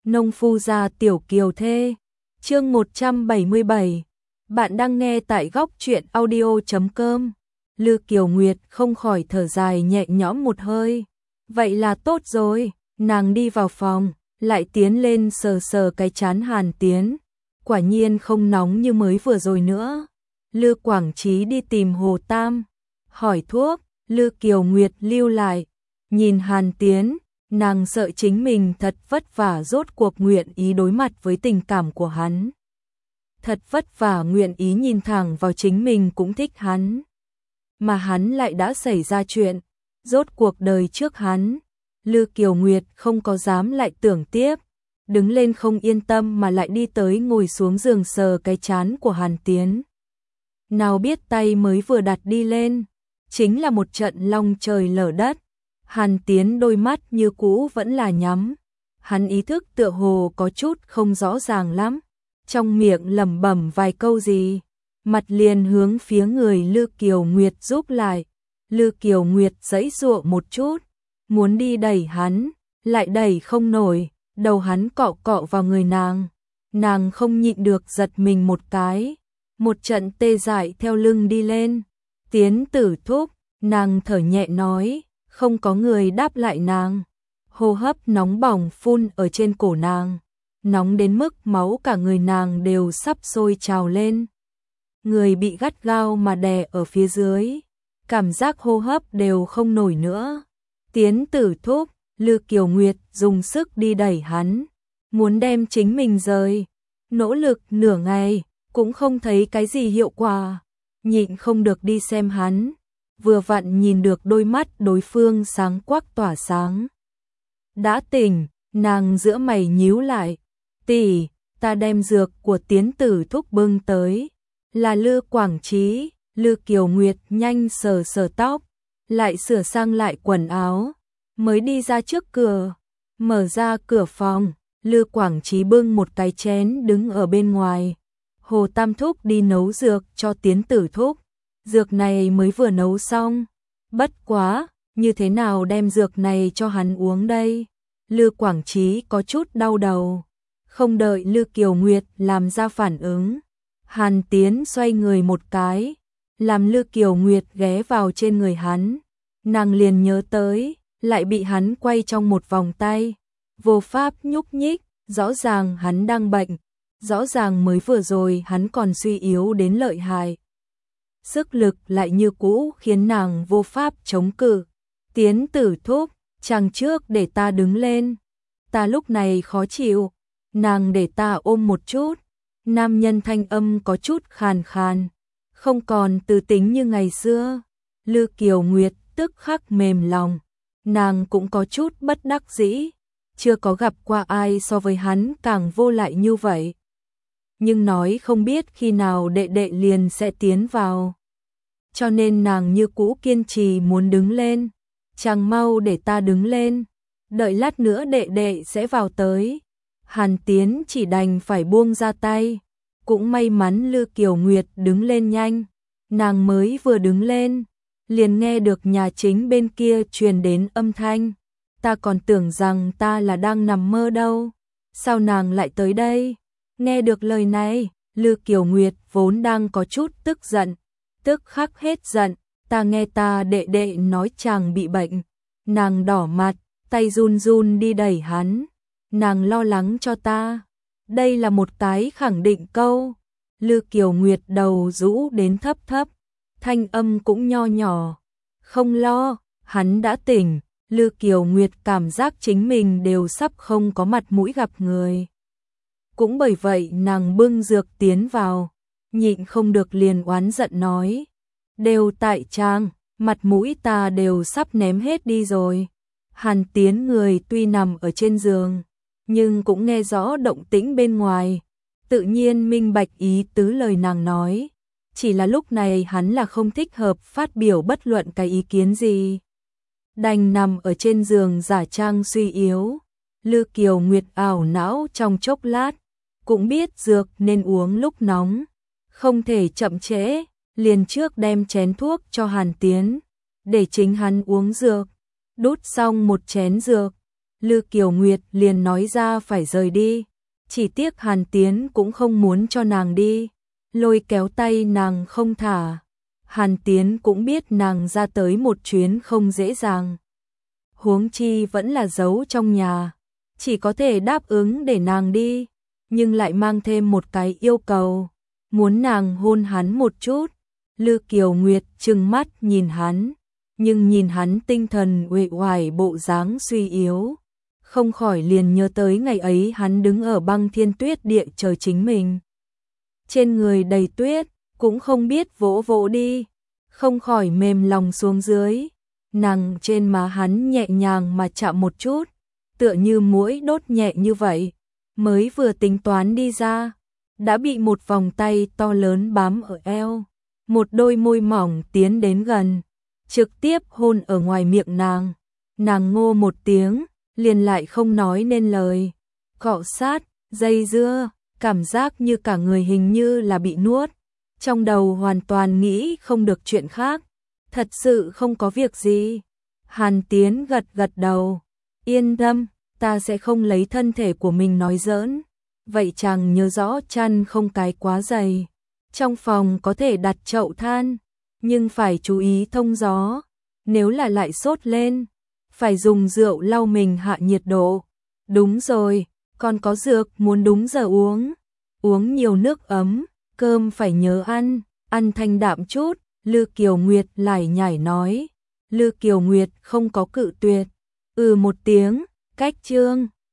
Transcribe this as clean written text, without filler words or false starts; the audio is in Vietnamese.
Nông phu gia tiểu kiều thê. Chương 177. Bạn đang nghe tại góc truyện audio.com. Lư Kiều Nguyệt không khỏi thở dài nhẹ nhõm một hơi. Vậy là tốt rồi, nàng đi vào phòng, lại tiến lên sờ sờ cái trán Hàn Tiến. Quả nhiên không nóng như mới vừa rồi nữa. Lư Quảng Trí đi tìm Hồ Tam, hỏi thuốc, Lư Kiều Nguyệt lưu lại. Nhìn Hàn Tiến, nàng sợ chính mình thật vất vả rốt cuộc nguyện ý đối mặt với tình cảm của hắn. Thật vất vả nguyện ý nhìn thẳng vào chính mình cũng thích hắn. Mà hắn lại đã xảy ra chuyện, rốt cuộc đời trước hắn. Lư Kiều Nguyệt không có dám lại tưởng tiếp, đứng lên không yên tâm mà lại đi tới ngồi xuống giường sờ cái trán của Hàn Tiến. Nào biết tay mới vừa đặt đi lên, chính là một trận long trời lở đất. Hàn Tiến đôi mắt như cũ vẫn là nhắm, hắn ý thức tựa hồ có chút không rõ ràng lắm, trong miệng lẩm bẩm vài câu gì, mặt liền hướng phía người Lư Kiều Nguyệt giúp lại. Lư Kiều Nguyệt giãy giụa một chút, muốn đi đẩy hắn, lại đẩy không nổi, đầu hắn cọ cọ vào người nàng không nhịn được giật mình một cái, một trận tê dại theo lưng đi lên. Tiến Tử thúc, nàng thở nhẹ nói, không có người đáp lại nàng. Hô hấp nóng bỏng phun ở trên cổ nàng, nóng đến mức máu cả người nàng đều sắp sôi trào lên. Người bị gắt gao mà đè ở phía dưới, cảm giác hô hấp đều không nổi nữa. Tiến Tử thúc, Lư Kiều Nguyệt dùng sức đi đẩy hắn, muốn đem chính mình rời. Nỗ lực nửa ngày, cũng không thấy cái gì hiệu quả, nhịn không được đi xem hắn. Vừa vặn nhìn được đôi mắt đối phương sáng quắc tỏa sáng. Đã tỉnh, nàng giữa mày nhíu lại. Tỷ, ta đem dược của Tiến Tử thúc bưng tới. Là Lư Quảng Trí. Lư Kiều Nguyệt nhanh sờ sờ tóc, lại sửa sang lại quần áo, mới đi ra trước cửa. Mở ra cửa phòng, Lư Quảng Trí bưng một cái chén đứng ở bên ngoài. Hồ Tam thúc đi nấu dược cho Tiến Tử thúc. Dược này mới vừa nấu xong. Bất quá, như thế nào đem dược này cho hắn uống đây? Lư Quảng Trí có chút đau đầu. Không đợi Lư Kiều Nguyệt làm ra phản ứng, Hàn Tiến xoay người một cái, làm Lư Kiều Nguyệt ghé vào trên người hắn. Nàng liền nhớ tới, lại bị hắn quay trong một vòng tay, vô pháp nhúc nhích, rõ ràng hắn đang bệnh, rõ ràng mới vừa rồi hắn còn suy yếu đến lợi hại. Sức lực lại như cũ khiến nàng vô pháp chống cự. Tiến Tử thúc, chàng trước để ta đứng lên. Ta lúc này khó chịu, nàng để ta ôm một chút. Nam nhân thanh âm có chút khàn khàn, không còn từ tính như ngày xưa. Lư Kiều Nguyệt tức khắc mềm lòng, nàng cũng có chút bất đắc dĩ, chưa có gặp qua ai so với hắn càng vô lại như vậy. Nhưng nói không biết khi nào đệ đệ liền sẽ tiến vào, cho nên nàng như cũ kiên trì muốn đứng lên. Chàng mau để ta đứng lên, đợi lát nữa đệ đệ sẽ vào tới. Hàn Tiến chỉ đành phải buông ra tay. Cũng may mắn Lư Kiều Nguyệt đứng lên nhanh, nàng mới vừa đứng lên, liền nghe được nhà chính bên kia truyền đến âm thanh. Ta còn tưởng rằng ta là đang nằm mơ đâu, sao nàng lại tới đây? Nghe được lời này, Lư Kiều Nguyệt vốn đang có chút tức giận, tức khắc hết giận. Ta nghe ta đệ đệ nói chàng bị bệnh. Nàng đỏ mặt, tay run run đi đẩy hắn. Nàng lo lắng cho ta. Đây là một cái khẳng định câu. Lư Kiều Nguyệt đầu rũ đến thấp thấp, thanh âm cũng nho nhỏ. Không lo, hắn đã tỉnh. Lư Kiều Nguyệt cảm giác chính mình đều sắp không có mặt mũi gặp người. Cũng bởi vậy nàng bưng dược tiến vào, nhịn không được liền oán giận nói. Đều tại chàng, mặt mũi ta đều sắp ném hết đi rồi. Hàn Tiến người tuy nằm ở trên giường, nhưng cũng nghe rõ động tĩnh bên ngoài, tự nhiên minh bạch ý tứ lời nàng nói. Chỉ là lúc này hắn là không thích hợp phát biểu bất luận cái ý kiến gì, đành nằm ở trên giường giả trang suy yếu. Lư Kiều Nguyệt ảo não trong chốc lát, cũng biết dược nên uống lúc nóng, không thể chậm trễ, liền trước đem chén thuốc cho Hàn Tiến, để chính hắn uống dược. Đút xong một chén dược, Lư Kiều Nguyệt liền nói ra phải rời đi. Chỉ tiếc Hàn Tiến cũng không muốn cho nàng đi, lôi kéo tay nàng không thả. Hàn Tiến cũng biết nàng ra tới một chuyến không dễ dàng. Huống chi vẫn là giấu trong nhà, chỉ có thể đáp ứng để nàng đi, nhưng lại mang thêm một cái yêu cầu, muốn nàng hôn hắn một chút. Lư Kiều Nguyệt trừng mắt nhìn hắn, nhưng nhìn hắn tinh thần uể oải bộ dáng suy yếu, không khỏi liền nhớ tới ngày ấy hắn đứng ở băng thiên tuyết địa chờ chính mình. Trên người đầy tuyết, cũng không biết vỗ vỗ đi, không khỏi mềm lòng xuống dưới. Nàng trên má hắn nhẹ nhàng mà chạm một chút, tựa như muỗi đốt nhẹ như vậy, mới vừa tính toán đi ra, đã bị một vòng tay to lớn bám ở eo, một đôi môi mỏng tiến đến gần, trực tiếp hôn ở ngoài miệng nàng. Nàng ngô một tiếng, liền lại không nói nên lời, cọ sát, dây dưa, cảm giác như cả người hình như là bị nuốt, trong đầu hoàn toàn nghĩ không được chuyện khác, thật sự không có việc gì. Hàn Tiến gật gật đầu, yên tâm, ta sẽ không lấy thân thể của mình nói giỡn. Vậy chàng nhớ rõ chăn không cái quá dày, trong phòng có thể đặt chậu than, nhưng phải chú ý thông gió, nếu là lại sốt lên, phải dùng rượu lau mình hạ nhiệt độ. Đúng rồi, còn có dược muốn đúng giờ uống, uống nhiều nước ấm, cơm phải nhớ ăn, ăn thanh đạm chút. Lư Kiều Nguyệt lải nhải nói. Lư Kiều Nguyệt không có cự tuyệt, một tiếng, cách chương